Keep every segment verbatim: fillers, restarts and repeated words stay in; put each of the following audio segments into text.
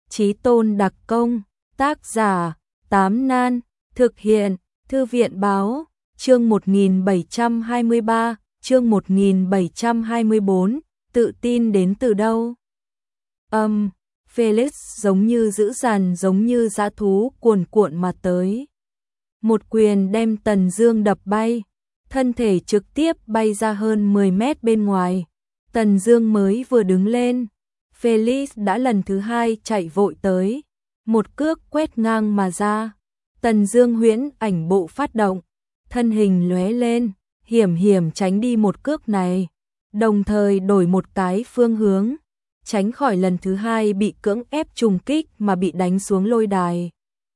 Chí tôn đặc công, tác giả, Tám Nan, thực hiện, Thư viện báo, chương một nghìn bảy trăm hai mươi ba, chương một nghìn bảy trăm hai mươi bốn, tự tin đến từ đâu? Âm, um, Felix giống như dữ dằn giống như dã thú cuồn cuộn mà tới. Một quyền đem Tần Dương đập bay, thân thể trực tiếp bay ra hơn mười mét bên ngoài. Tần Dương mới vừa đứng lên, Felix đã lần thứ hai chạy vội tới, một cước quét ngang mà ra. Tần Dương huyễn ảnh bộ phát động, thân hình lóe lên, hiểm hiểm tránh đi một cước này, đồng thời đổi một cái phương hướng, tránh khỏi lần thứ hai bị cưỡng ép trùng kích mà bị đánh xuống lôi đài.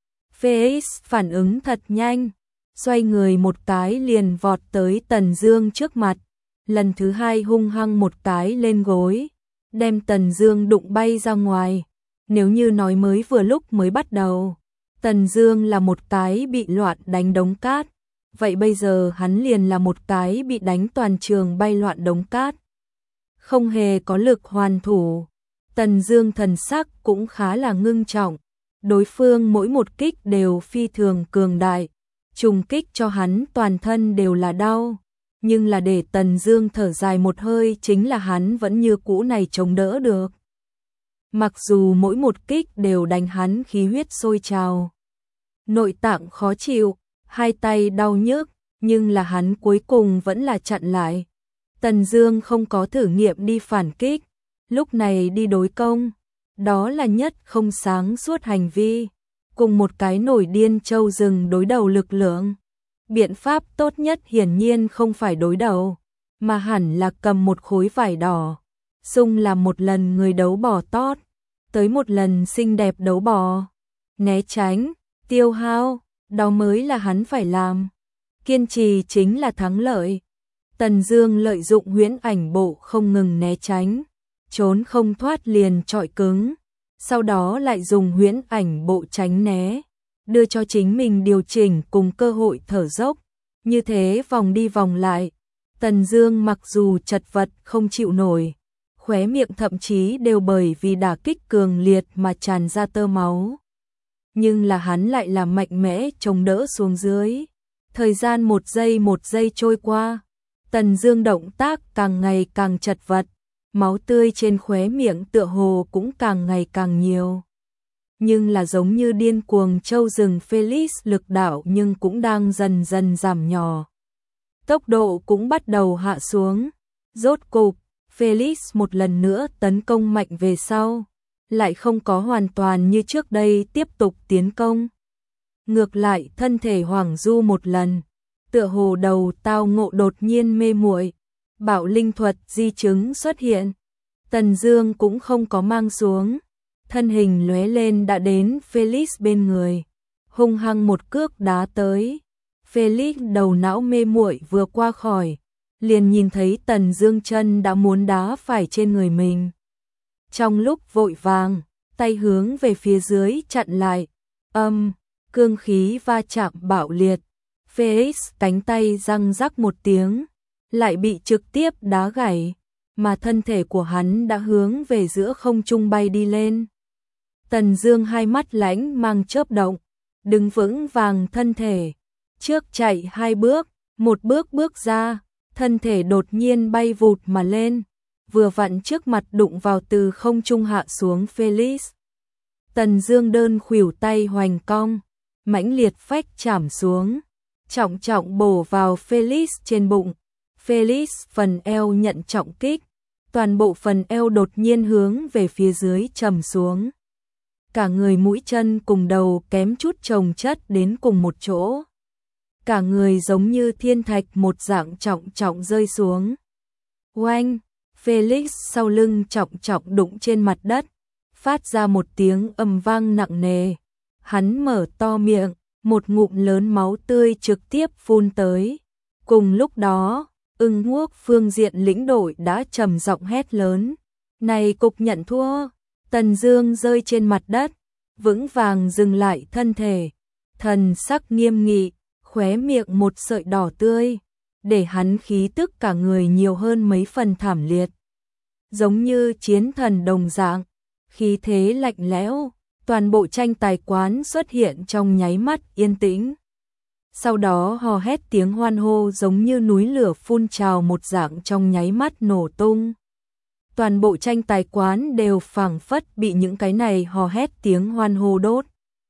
Felix phản ứng thật nhanh, xoay người một cái liền vọt tới Tần Dương trước mặt, lần thứ hai hung hăng một cái lên gối, đem Tần Dương đụng bay ra ngoài. Nếu như nói mới vừa lúc mới bắt đầu, Tần Dương là một cái bị loạn đánh đống cát, vậy bây giờ hắn liền là một cái bị đánh toàn trường bay loạn đống cát. Không hề có lực hoàn thủ, Tần Dương thần sắc cũng khá là ngưng trọng, đối phương mỗi một kích đều phi thường cường đại, trùng kích cho hắn toàn thân đều là đau, nhưng là để Tần Dương thở dài một hơi chính là hắn vẫn như cũ này chống đỡ được. Mặc dù mỗi một kích đều đánh hắn khí huyết sôi trào, nội tạng khó chịu, hai tay đau nhức, nhưng là hắn cuối cùng vẫn là chặn lại. Tần Dương không có thử nghiệm đi phản kích, lúc này đi đối công, đó là nhất không sáng suốt hành vi, cùng một cái nổi điên trâu rừng đối đầu lực lượng. Biện pháp tốt nhất hiển nhiên không phải đối đầu, mà hẳn là cầm một khối vải đỏ, xung làm một lần người đấu bò tót, tới một lần xinh đẹp đấu bò, né tránh, tiêu hao, đó mới là hắn phải làm. Kiên trì chính là thắng lợi. Tần Dương lợi dụng huyễn ảnh bộ không ngừng né tránh, trốn không thoát liền chọi cứng, sau đó lại dùng huyễn ảnh bộ tránh né, đưa cho chính mình điều chỉnh cùng cơ hội thở dốc, như thế vòng đi vòng lại. Tần Dương mặc dù chật vật không chịu nổi, khóe miệng thậm chí đều bởi vì đả kích cường liệt mà tràn ra tơ máu, nhưng là hắn lại là mạnh mẽ chống đỡ xuống dưới. Thời gian một giây một giây trôi qua, Tần Dương động tác càng ngày càng chật vật, máu tươi trên khóe miệng tựa hồ cũng càng ngày càng nhiều. Nhưng là giống như điên cuồng trâu rừng Felix lực đạo nhưng cũng đang dần dần giảm nhỏ. Tốc độ cũng bắt đầu hạ xuống. Rốt cục, Felix một lần nữa tấn công mạnh về sau, lại không có hoàn toàn như trước đây tiếp tục tiến công. Ngược lại thân thể hoảng du một lần, tựa hồ đầu tao ngộ đột nhiên mê muội, bạo linh thuật di chứng xuất hiện. Tần Dương cũng không có mang xuống, thân hình lóe lên đã đến Felix bên người, hung hăng một cước đá tới. Felix đầu não mê muội vừa qua khỏi, liền nhìn thấy Tần Dương chân đã muốn đá phải trên người mình. Trong lúc vội vàng, tay hướng về phía dưới chặn lại, âm, cương khí va chạm bạo liệt. Felix cánh tay răng rắc một tiếng, lại bị trực tiếp đá gãy, mà thân thể của hắn đã hướng về giữa không trung bay đi lên. Tần Dương hai mắt lãnh mang chớp động, đứng vững vàng thân thể, trước chạy hai bước, một bước bước ra, thân thể đột nhiên bay vụt mà lên, vừa vặn trước mặt đụng vào từ không trung hạ xuống Felix. Tần Dương đơn khuỷu tay hoành cong, mãnh liệt phách chạm xuống, trọng trọng bổ vào Felix trên bụng. Felix phần eo nhận trọng kích, toàn bộ phần eo đột nhiên hướng về phía dưới trầm xuống. Cả người mũi chân cùng đầu kém chút chồng chất đến cùng một chỗ. Cả người giống như thiên thạch một dạng trọng trọng rơi xuống. Oanh, Felix sau lưng trọng trọng đụng trên mặt đất, phát ra một tiếng ầm vang nặng nề. Hắn mở to miệng, một ngụm lớn máu tươi trực tiếp phun tới. Cùng lúc đó, Ưng Quốc phương diện lĩnh đội đã trầm giọng hét lớn. Này cục nhận thua. Tần Dương rơi trên mặt đất, vững vàng dừng lại thân thể, thần sắc nghiêm nghị, khóe miệng một sợi đỏ tươi, để hắn khí tức cả người nhiều hơn mấy phần thảm liệt. Giống như chiến thần đồng dạng, khí thế lạnh lẽo, Toàn bộ tranh tài quán xuất hiện trong nháy mắt yên tĩnh. Sau đó hò hét tiếng hoan hô giống như núi lửa phun trào một dạng trong nháy mắt nổ tung. Toàn bộ tranh tài quán đều phảng phất bị những cái này hò hét tiếng hoan hô đốt.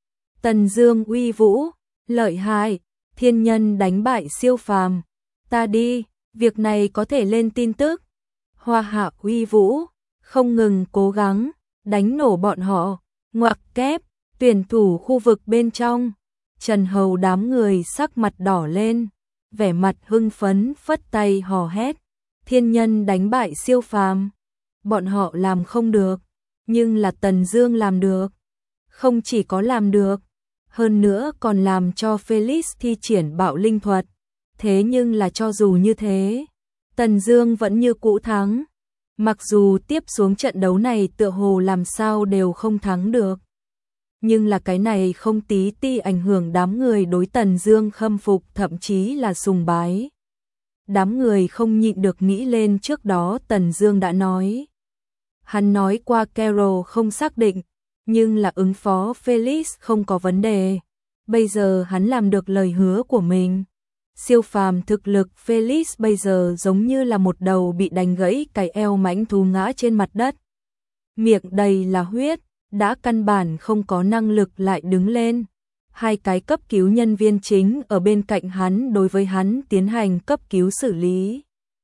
Tần Dương uy vũ, lợi hại, thiên nhân đánh bại siêu phàm. Ta đi, việc này có thể lên tin tức. Hoa Hạ uy vũ, không ngừng cố gắng, đánh nổ bọn họ, ngoặc kép, tuyển thủ khu vực bên trong. Trần Hầu đám người sắc mặt đỏ lên, vẻ mặt hưng phấn phất tay hò hét. Thiên nhân đánh bại siêu phàm. Bọn họ làm không được, nhưng là Tần Dương làm được. Không chỉ có làm được, hơn nữa còn làm cho Felix thi triển bạo linh thuật. Thế nhưng là cho dù như thế, Tần Dương vẫn như cũ thắng. Mặc dù tiếp xuống trận đấu này tựa hồ làm sao đều không thắng được, nhưng là cái này không tí ti ảnh hưởng đám người đối Tần Dương khâm phục thậm chí là sùng bái. Đám người không nhịn được nghĩ lên trước đó Tần Dương đã nói. Hắn nói qua Carol không xác định, nhưng là ứng phó Felix không có vấn đề. Bây giờ hắn làm được lời hứa của mình. Siêu phàm thực lực Felix bây giờ giống như là một đầu bị đánh gãy cái eo mãnh thú ngã trên mặt đất. Miệng đầy là huyết, đã căn bản không có năng lực lại đứng lên. Hai cái cấp cứu nhân viên chính ở bên cạnh hắn đối với hắn tiến hành cấp cứu xử lý.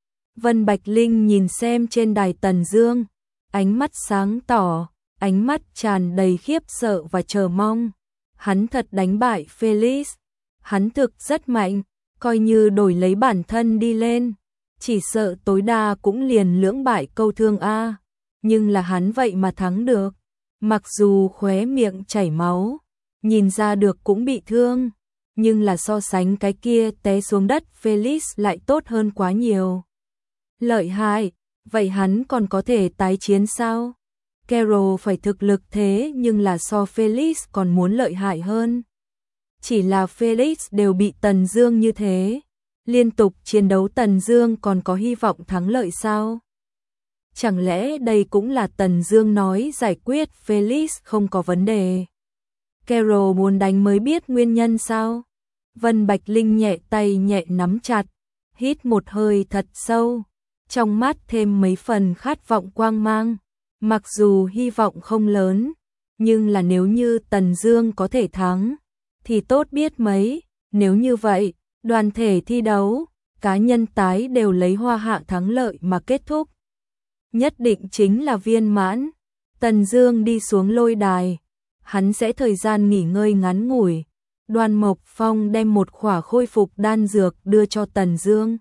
Vân Bạch Linh nhìn xem trên đài Tần Dương, ánh mắt sáng tỏ, ánh mắt tràn đầy khiếp sợ và chờ mong. Hắn thật đánh bại Felix, hắn thực rất mạnh, coi như đổi lấy bản thân đi lên, chỉ sợ tối đa cũng liền lưỡng bại câu thương a, nhưng là hắn vậy mà thắng được. Mặc dù khóe miệng chảy máu, nhìn ra được cũng bị thương, nhưng là so sánh cái kia té xuống đất Felix lại tốt hơn quá nhiều. Lợi hại, vậy hắn còn có thể tái chiến sao? Carol phải thực lực thế nhưng là so Felix còn muốn lợi hại hơn. Chỉ là Felix đều bị Tần Dương như thế, liên tục chiến đấu Tần Dương còn có hy vọng thắng lợi sao? Chẳng lẽ đây cũng là Tần Dương nói giải quyết Felix không có vấn đề? Carol muốn đánh mới biết nguyên nhân sao? Vân Bạch Linh nhẹ tay nhẹ nắm chặt, hít một hơi thật sâu, trong mắt thêm mấy phần khát vọng quang mang. Mặc dù hy vọng không lớn, nhưng là nếu như Tần Dương có thể thắng, thì tốt biết mấy. Nếu như vậy, đoàn thể thi đấu, cá nhân tái đều lấy Hoa Hạ thắng lợi mà kết thúc. Nhất định chính là viên mãn. Tần Dương đi xuống lôi đài, hắn sẽ thời gian nghỉ ngơi ngắn ngủi. Đoan Mộc Phong đem một khỏa khôi phục đan dược đưa cho Tần Dương.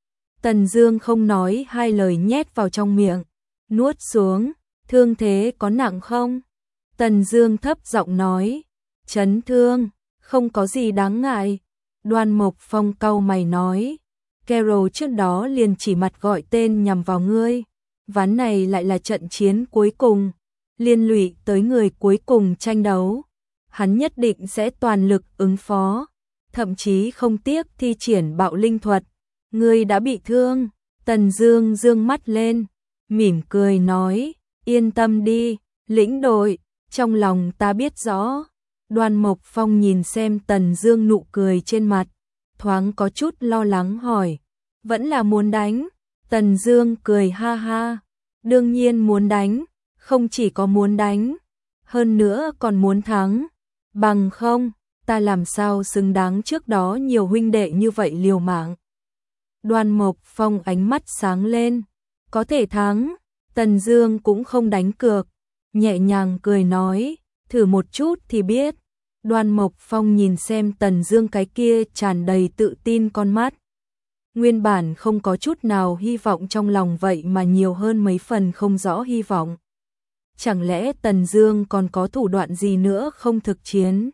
Tần Dương không nói hai lời nhét vào trong miệng, nuốt xuống. Thương thế có nặng không? Tần Dương thấp giọng nói, chấn thương, không có gì đáng ngại. Đoan Mộc Phong cau mày nói, Carol trước đó liền chỉ mặt gọi tên nhằm vào ngươi. Ván này lại là trận chiến cuối cùng, liên lụy tới người cuối cùng tranh đấu. Hắn nhất định sẽ toàn lực ứng phó, thậm chí không tiếc thi triển bạo linh thuật. Ngươi đã bị thương. Tần Dương dương mắt lên, mỉm cười nói, yên tâm đi, lĩnh đội, trong lòng ta biết rõ. Đoan Mộc Phong nhìn xem Tần Dương nụ cười trên mặt, thoáng có chút lo lắng hỏi, vẫn là muốn đánh? Tần Dương cười ha ha, đương nhiên muốn đánh, không chỉ có muốn đánh, hơn nữa còn muốn thắng, bằng không, ta làm sao xứng đáng trước đó nhiều huynh đệ như vậy liều mạng. Đoan Mộc Phong ánh mắt sáng lên, có thể thắng. Tần Dương cũng không đánh cược, nhẹ nhàng cười nói, thử một chút thì biết. Đoan Mộc Phong nhìn xem Tần Dương cái kia tràn đầy tự tin con mắt, nguyên bản không có chút nào hy vọng trong lòng vậy mà nhiều hơn mấy phần không rõ hy vọng. Chẳng lẽ Tần Dương còn có thủ đoạn gì nữa không thực chiến?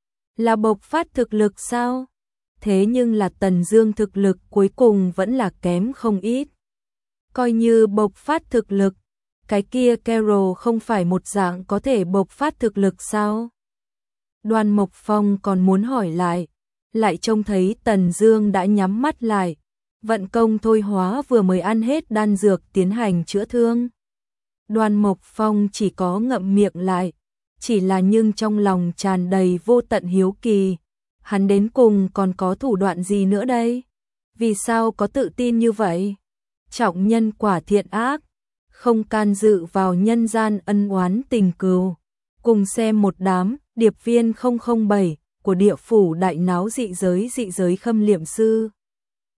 Là bộc phát thực lực sao? Thế nhưng là Tần Dương thực lực cuối cùng vẫn là kém không ít. Coi như bộc phát thực lực, cái kia Carol không phải một dạng có thể bộc phát thực lực sao? Đoan Mộc Phong còn muốn hỏi lại, lại trông thấy Tần Dương đã nhắm mắt lại, vận công thôi hóa vừa mới ăn hết đan dược tiến hành chữa thương. Đoan Mộc Phong chỉ có ngậm miệng lại, chỉ là nhưng trong lòng tràn đầy vô tận hiếu kỳ. Hắn đến cùng còn có thủ đoạn gì nữa đây? Vì sao có tự tin như vậy? Trọng nhân quả thiện ác, không can dự vào nhân gian ân oán tình cừu. Cùng xem một đám điệp viên không không bảy của địa phủ đại náo dị giới dị giới Khâm Liệm Sư.